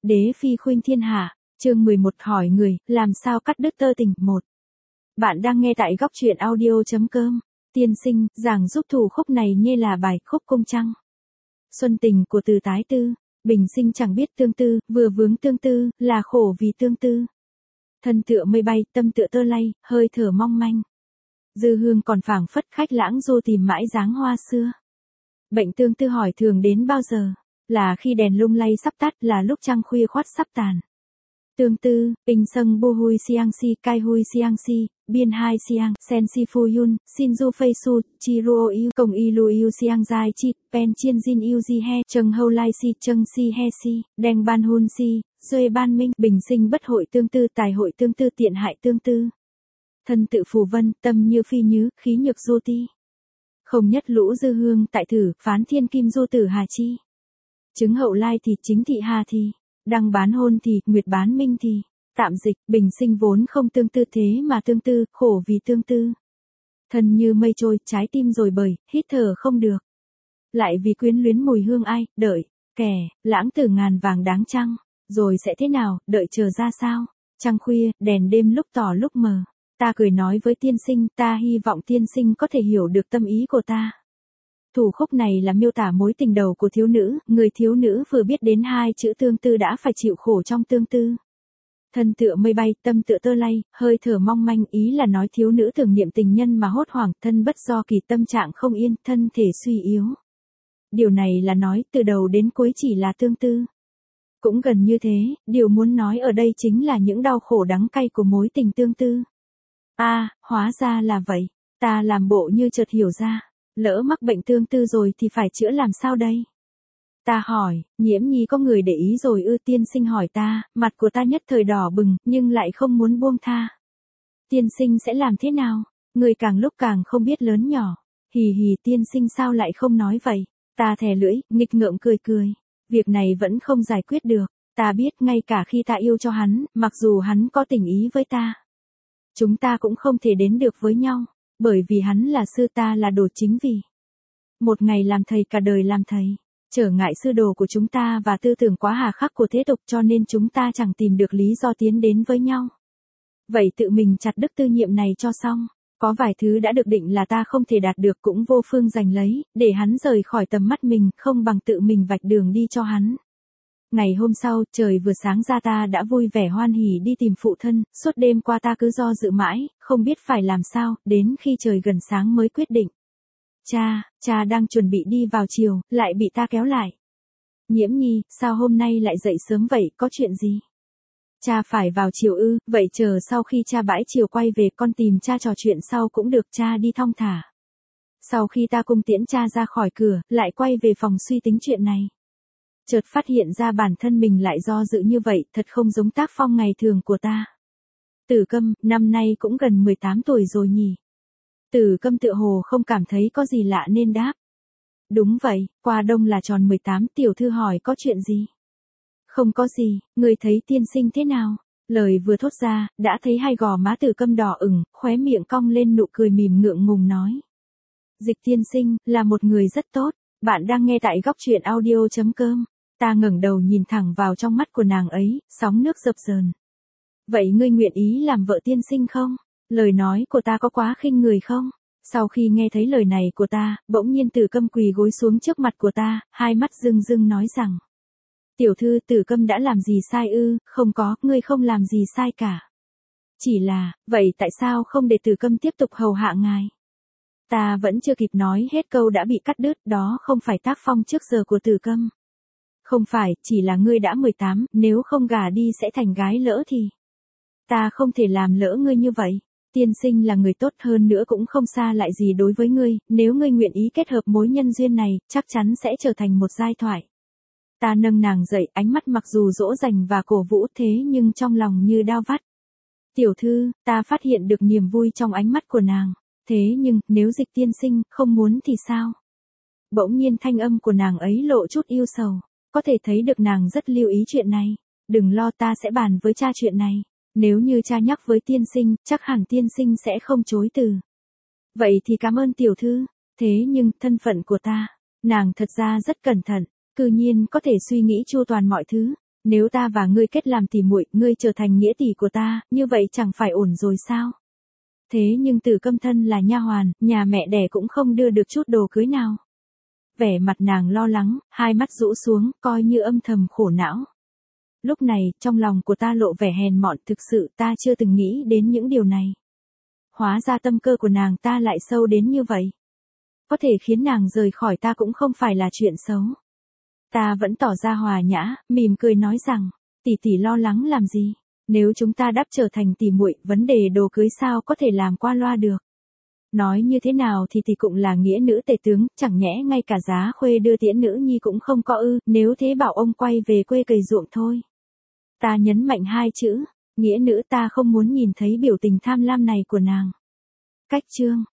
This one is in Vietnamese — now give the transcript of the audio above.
Đế phi khuynh thiên hạ, chương 11 hỏi người, làm sao cắt đứt tơ tình 1. Bạn đang nghe tại góc truyện audio.com. Tiên sinh, giảng giúp thủ khúc này như là bài khúc cung trăng. Xuân tình của Từ Tái Tư, bình sinh chẳng biết tương tư, vừa vướng tương tư, là khổ vì tương tư. Thân tựa mây bay, tâm tựa tơ lay, hơi thở mong manh. Dư hương còn phảng phất khách lãng du tìm mãi dáng hoa xưa. Bệnh tương tư hỏi thường đến bao giờ? Là khi đèn lung lay sắp tắt, là lúc trăng khuya khoát sắp tàn. Tương tư, bình sâng bu hui siang si, kai hui siang si, biên hai siang, sen si phu yun, xin du phây su, chi ruo yu, công y lu yu siang dai chi, pen chiên jin yu di he, châng hâu lai si, châng si he si, đeng ban hun si, duê ban minh, bình sinh bất hội tương tư, tài hội tương tư, tiện hại tương tư. Thân tự phù vân, tâm như phi nhứ, khí nhược du ti. Không nhất lũ dư hương tại thử, phán thiên kim du tử hà chi. Chứng hậu lai thì chính thị hà thì. Đăng bán hôn thì, nguyệt bán minh thì. Tạm dịch, bình sinh vốn không tương tư thế mà tương tư, khổ vì tương tư. Thân như mây trôi, trái tim rồi bời, hít thở không được. Lại vì quyến luyến mùi hương ai, đợi, kẻ, lãng tử ngàn vàng đáng chăng. Rồi sẽ thế nào, đợi chờ ra sao? Trăng khuya, đèn đêm lúc tỏ lúc mờ. Ta cười nói với tiên sinh, ta hy vọng tiên sinh có thể hiểu được tâm ý của ta. Thủ khúc này là miêu tả mối tình đầu của thiếu nữ, người thiếu nữ vừa biết đến hai chữ tương tư đã phải chịu khổ trong tương tư. Thân tựa mây bay, tâm tựa tơ lay, hơi thở mong manh, ý là nói thiếu nữ tưởng niệm tình nhân mà hốt hoảng, thân bất do kỳ, tâm trạng không yên, thân thể suy yếu. Điều này là nói từ đầu đến cuối chỉ là tương tư. Cũng gần như thế, điều muốn nói ở đây chính là những đau khổ đắng cay của mối tình tương tư. Hóa ra là vậy, ta làm bộ như chợt hiểu ra. Lỡ mắc bệnh tương tư rồi thì phải chữa làm sao đây? Ta hỏi, Nhiễm Nhi có người để ý rồi ư? Tiên sinh hỏi ta, mặt của ta nhất thời đỏ bừng, nhưng lại không muốn buông tha. Tiên sinh sẽ làm thế nào? Người càng lúc càng không biết lớn nhỏ. Hì hì, tiên sinh sao lại không nói vậy? Ta thè lưỡi, nghịch ngợm cười cười. Việc này vẫn không giải quyết được. Ta biết ngay cả khi ta yêu cho hắn, mặc dù hắn có tình ý với ta. Chúng ta cũng không thể đến được với nhau. Bởi vì hắn là sư, ta là đồ, chính vì một ngày làm thầy cả đời làm thầy. Trở ngại sư đồ của chúng ta và tư tưởng quá hà khắc của thế tục cho nên chúng ta chẳng tìm được lý do tiến đến với nhau. Vậy tự mình chặt đứt tư nhiệm này cho xong. Có vài thứ đã được định là ta không thể đạt được cũng vô phương giành lấy, để hắn rời khỏi tầm mắt mình, không bằng tự mình vạch đường đi cho hắn. Ngày hôm sau, trời vừa sáng ra ta đã vui vẻ hoan hỉ đi tìm phụ thân, suốt đêm qua ta cứ do dự mãi, không biết phải làm sao, đến khi trời gần sáng mới quyết định. Cha đang chuẩn bị đi vào chiều, lại bị ta kéo lại. Nhiễm Nhi, sao hôm nay lại dậy sớm vậy, có chuyện gì? Cha phải vào chiều ư? Vậy chờ sau khi cha bãi chiều quay về con tìm cha trò chuyện sau cũng được, cha đi thong thả. Sau khi ta cung tiễn cha ra khỏi cửa, lại quay về phòng suy tính chuyện này. Chợt phát hiện ra bản thân mình lại do dự như vậy, thật không giống tác phong ngày thường của ta. Tử Câm, năm nay cũng gần 18 tuổi rồi nhỉ? Tử Câm tựa hồ không cảm thấy có gì lạ nên đáp. Đúng vậy, qua đông là tròn 18, tiểu thư hỏi có chuyện gì? Không có gì, người thấy tiên sinh thế nào? Lời vừa thốt ra, đã thấy hai gò má Tử Câm đỏ ửng, khóe miệng cong lên nụ cười mỉm ngượng ngùng nói. Dịch tiên sinh, là một người rất tốt, bạn đang nghe tại góc truyện audio.com. Ta ngẩng đầu nhìn thẳng vào trong mắt của nàng ấy, sóng nước dập dờn. Vậy ngươi nguyện ý làm vợ tiên sinh không? Lời nói của ta có quá khinh người không? Sau khi nghe thấy lời này của ta, bỗng nhiên Tử Câm quỳ gối xuống trước mặt của ta, hai mắt rưng rưng nói rằng. Tiểu thư, Tử Câm đã làm gì sai ư? Không có, ngươi không làm gì sai cả. Chỉ là, vậy tại sao không để Tử Câm tiếp tục hầu hạ ngài? Ta vẫn chưa kịp nói hết câu đã bị cắt đứt, đó không phải tác phong trước giờ của Tử Câm. Không phải, chỉ là ngươi đã 18, nếu không gả đi sẽ thành gái lỡ thì. Ta không thể làm lỡ ngươi như vậy. Tiên sinh là người tốt, hơn nữa cũng không xa lại gì đối với ngươi, nếu ngươi nguyện ý kết hợp mối nhân duyên này, chắc chắn sẽ trở thành một giai thoại. Ta nâng nàng dậy, ánh mắt mặc dù dỗ dành và cổ vũ thế nhưng trong lòng như đao vắt. Tiểu thư, ta phát hiện được niềm vui trong ánh mắt của nàng. Thế nhưng, nếu Dịch tiên sinh không muốn thì sao? Bỗng nhiên thanh âm của nàng ấy lộ chút yêu sầu. Có thể thấy được nàng rất lưu ý chuyện này. Đừng lo, ta sẽ bàn với cha chuyện này. Nếu như cha nhắc với tiên sinh, chắc hẳn tiên sinh sẽ không chối từ. Vậy thì cảm ơn tiểu thư. Thế nhưng, thân phận của ta, nàng thật ra rất cẩn thận, cư nhiên có thể suy nghĩ chu toàn mọi thứ. Nếu ta và ngươi kết làm tỉ muội, ngươi trở thành nghĩa tỷ của ta, như vậy chẳng phải ổn rồi sao? Thế nhưng Từ Câm thân là nha hoàn, nhà mẹ đẻ cũng không đưa được chút đồ cưới nào. Vẻ mặt nàng lo lắng, hai mắt rũ xuống, coi như âm thầm khổ não. Lúc này, trong lòng của ta lộ vẻ hèn mọn, thực sự ta chưa từng nghĩ đến những điều này. Hóa ra tâm cơ của nàng ta lại sâu đến như vậy. Có thể khiến nàng rời khỏi ta cũng không phải là chuyện xấu. Ta vẫn tỏ ra hòa nhã, mỉm cười nói rằng, tỷ tỷ lo lắng làm gì? Nếu chúng ta đáp trở thành tỷ muội, vấn đề đồ cưới sao có thể làm qua loa được. Nói như thế nào thì tỷ cũng là nghĩa nữ tể tướng, chẳng nhẽ ngay cả giá khuê đưa tiễn nữ nhi cũng không có ư, nếu thế bảo ông quay về quê cày ruộng thôi. Ta nhấn mạnh hai chữ, nghĩa nữ, ta không muốn nhìn thấy biểu tình tham lam này của nàng. Cách chương